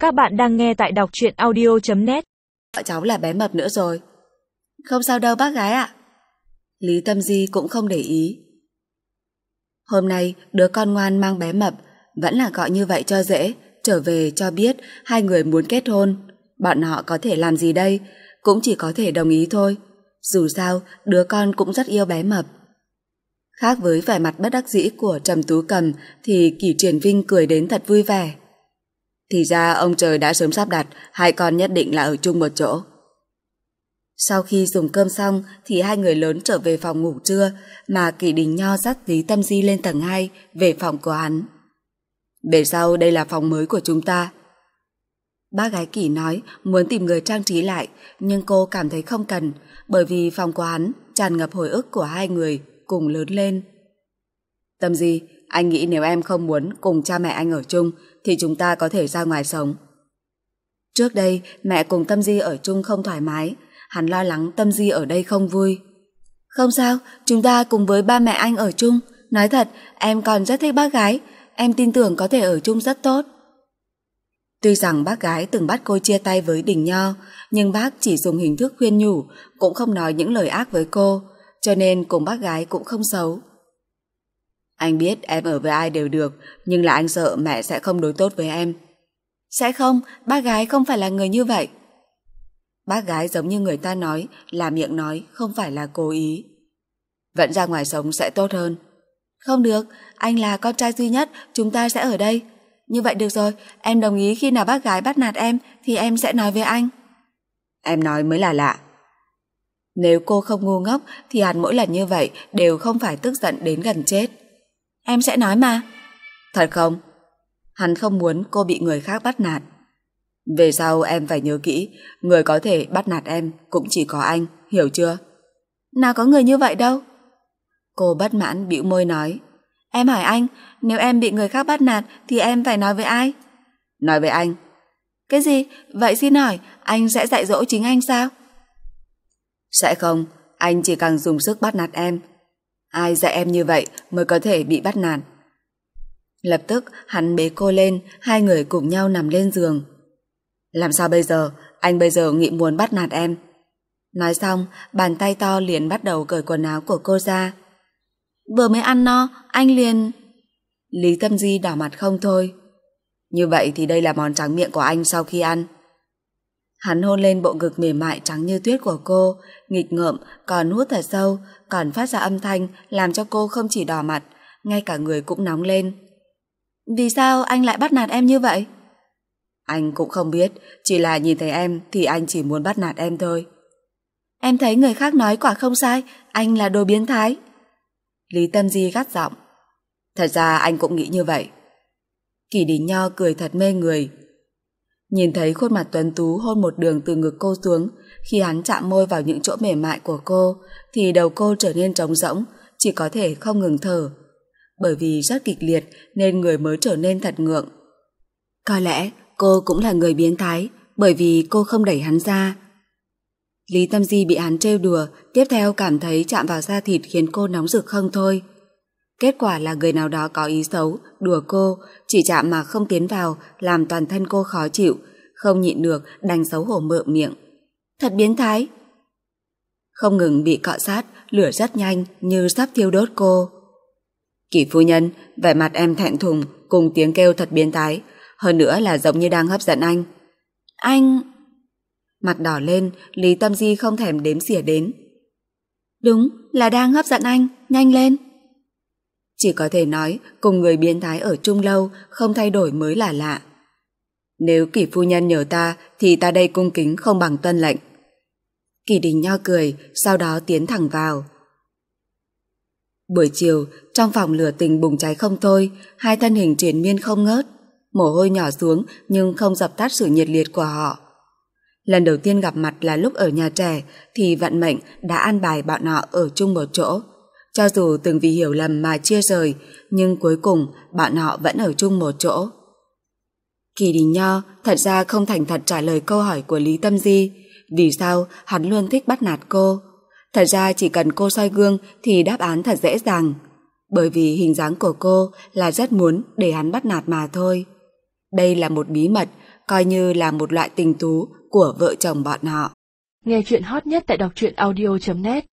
Các bạn đang nghe tại đọc truyện audio.net. Cháu là bé mập nữa rồi. Không sao đâu bác gái ạ. Lý Tâm Di cũng không để ý. Hôm nay đứa con ngoan mang bé mập vẫn là gọi như vậy cho dễ, trở về cho biết hai người muốn kết hôn. Bọn họ có thể làm gì đây? Cũng chỉ có thể đồng ý thôi. Dù sao đứa con cũng rất yêu bé mập. Khác với vẻ mặt bất đắc dĩ của Trầm Tú Cầm thì Kỷ Triển Vinh cười đến thật vui vẻ. Thì ra ông trời đã sớm sắp đặt hai con nhất định là ở chung một chỗ. Sau khi dùng cơm xong thì hai người lớn trở về phòng ngủ trưa, mà Kỷ Đình Nho dắt Lý Tâm Di lên tầng 2 về phòng của hắn. Về sau đây là phòng mới của chúng ta. Bác gái Kỷ nói muốn tìm người trang trí lại, nhưng cô cảm thấy không cần, bởi vì phòng của hắn tràn ngập hồi ức của hai người cùng lớn lên. Tâm Di, anh nghĩ nếu em không muốn cùng cha mẹ anh ở chung thì chúng ta có thể ra ngoài sống. Trước đây mẹ cùng Tâm Di ở chung không thoải mái, hắn lo lắng Tâm Di ở đây không vui. Không sao, chúng ta cùng với ba mẹ anh ở chung. Nói thật, em còn rất thích bác gái, em tin tưởng có thể ở chung rất tốt. Tuy rằng bác gái từng bắt cô chia tay với Đình Nho, nhưng bác chỉ dùng hình thức khuyên nhủ, cũng không nói những lời ác với cô, cho nên cùng bác gái cũng không xấu. Anh biết em ở với ai đều được, nhưng là anh sợ mẹ sẽ không đối tốt với em. Sẽ không, bác gái không phải là người như vậy. Bác gái giống như người ta nói, là miệng nói, không phải là cố ý. Vẫn ra ngoài sống sẽ tốt hơn. Không được, anh là con trai duy nhất, chúng ta sẽ ở đây. Như vậy được rồi, em đồng ý khi nào bác gái bắt nạt em thì em sẽ nói với anh. Em nói mới là lạ. Nếu cô không ngu ngốc thì hắn mỗi lần như vậy đều không phải tức giận đến gần chết. Em sẽ nói mà. Thật không? Hắn không muốn cô bị người khác bắt nạt. Về sau em phải nhớ kỹ, người có thể bắt nạt em cũng chỉ có anh, hiểu chưa? Nào có người như vậy đâu. Cô bất mãn bĩu môi nói. Em hỏi anh, nếu em bị người khác bắt nạt thì em phải nói với ai? Nói với anh. Cái gì? Vậy xin hỏi, anh sẽ dạy dỗ chính anh sao? Sẽ không, anh chỉ càng dùng sức bắt nạt em. Ai dạy em như vậy mới có thể bị bắt nạt. Lập tức hắn bế cô lên, hai người cùng nhau nằm lên giường. Làm sao bây giờ? Anh bây giờ nghĩ muốn bắt nạt em. Nói xong, bàn tay to liền bắt đầu cởi quần áo của cô ra. Vừa mới ăn no, anh liền... Lý Tâm Di đỏ mặt không thôi. Như vậy thì đây là món tráng miệng của anh sau khi ăn. Hắn hôn lên bộ ngực mềm mại trắng như tuyết của cô, nghịch ngợm, còn hút thật sâu, còn phát ra âm thanh làm cho cô không chỉ đỏ mặt, ngay cả người cũng nóng lên. Vì sao anh lại bắt nạt em như vậy? Anh cũng không biết, chỉ là nhìn thấy em thì anh chỉ muốn bắt nạt em thôi. Em thấy người khác nói quả không sai, anh là đồ biến thái. Lý Tâm Di gắt giọng. Thật ra anh cũng nghĩ như vậy. Kỷ Đình Nho cười thật mê người. Nhìn thấy khuôn mặt tuấn tú hôn một đường từ ngực cô xuống, khi hắn chạm môi vào những chỗ mềm mại của cô thì đầu cô trở nên trống rỗng, chỉ có thể không ngừng thở. Bởi vì rất kịch liệt nên người mới trở nên thật ngượng. Có lẽ cô cũng là người biến thái, bởi vì cô không đẩy hắn ra. Lý Tâm Di bị hắn trêu đùa, tiếp theo cảm thấy chạm vào da thịt khiến cô nóng rực không thôi. Kết quả là người nào đó có ý xấu, đùa cô, chỉ chạm mà không tiến vào, làm toàn thân cô khó chịu, không nhịn được đành xấu hổ mượm miệng. Thật biến thái. Không ngừng bị cọ sát, lửa rất nhanh như sắp thiêu đốt cô. Kỷ phu nhân, vẻ mặt em thẹn thùng cùng tiếng kêu thật biến thái, hơn nữa là giống như đang hấp dẫn anh. Anh... Mặt đỏ lên, Lý Tâm Di không thèm đếm xỉa đến. Đúng, là đang hấp dẫn anh, nhanh lên. Chỉ có thể nói cùng người biến thái ở chung lâu không thay đổi mới là lạ. Nếu Kỷ phu nhân nhờ ta thì ta đây cung kính không bằng tuân lệnh. Kỷ Đình Nho cười, sau đó tiến thẳng vào. Buổi chiều, trong phòng lửa tình bùng cháy không thôi, hai thân hình triền miên không ngớt, mồ hôi nhỏ xuống nhưng không dập tắt sự nhiệt liệt của họ. Lần đầu tiên gặp mặt là lúc ở nhà trẻ thì vận mệnh đã an bài bọn họ ở chung một chỗ. Cho dù từng vì hiểu lầm mà chia rời, nhưng cuối cùng bọn họ vẫn ở chung một chỗ. Kỷ Đình Nho thật ra không thành thật trả lời câu hỏi của Lý Tâm Di, vì sao hắn luôn thích bắt nạt cô. Thật ra chỉ cần cô soi gương thì đáp án thật dễ dàng, bởi vì hình dáng của cô là rất muốn để hắn bắt nạt mà thôi. Đây là một bí mật, coi như là một loại tình tú của vợ chồng bọn họ. Nghe chuyện hot nhất tại đọc truyện audio.net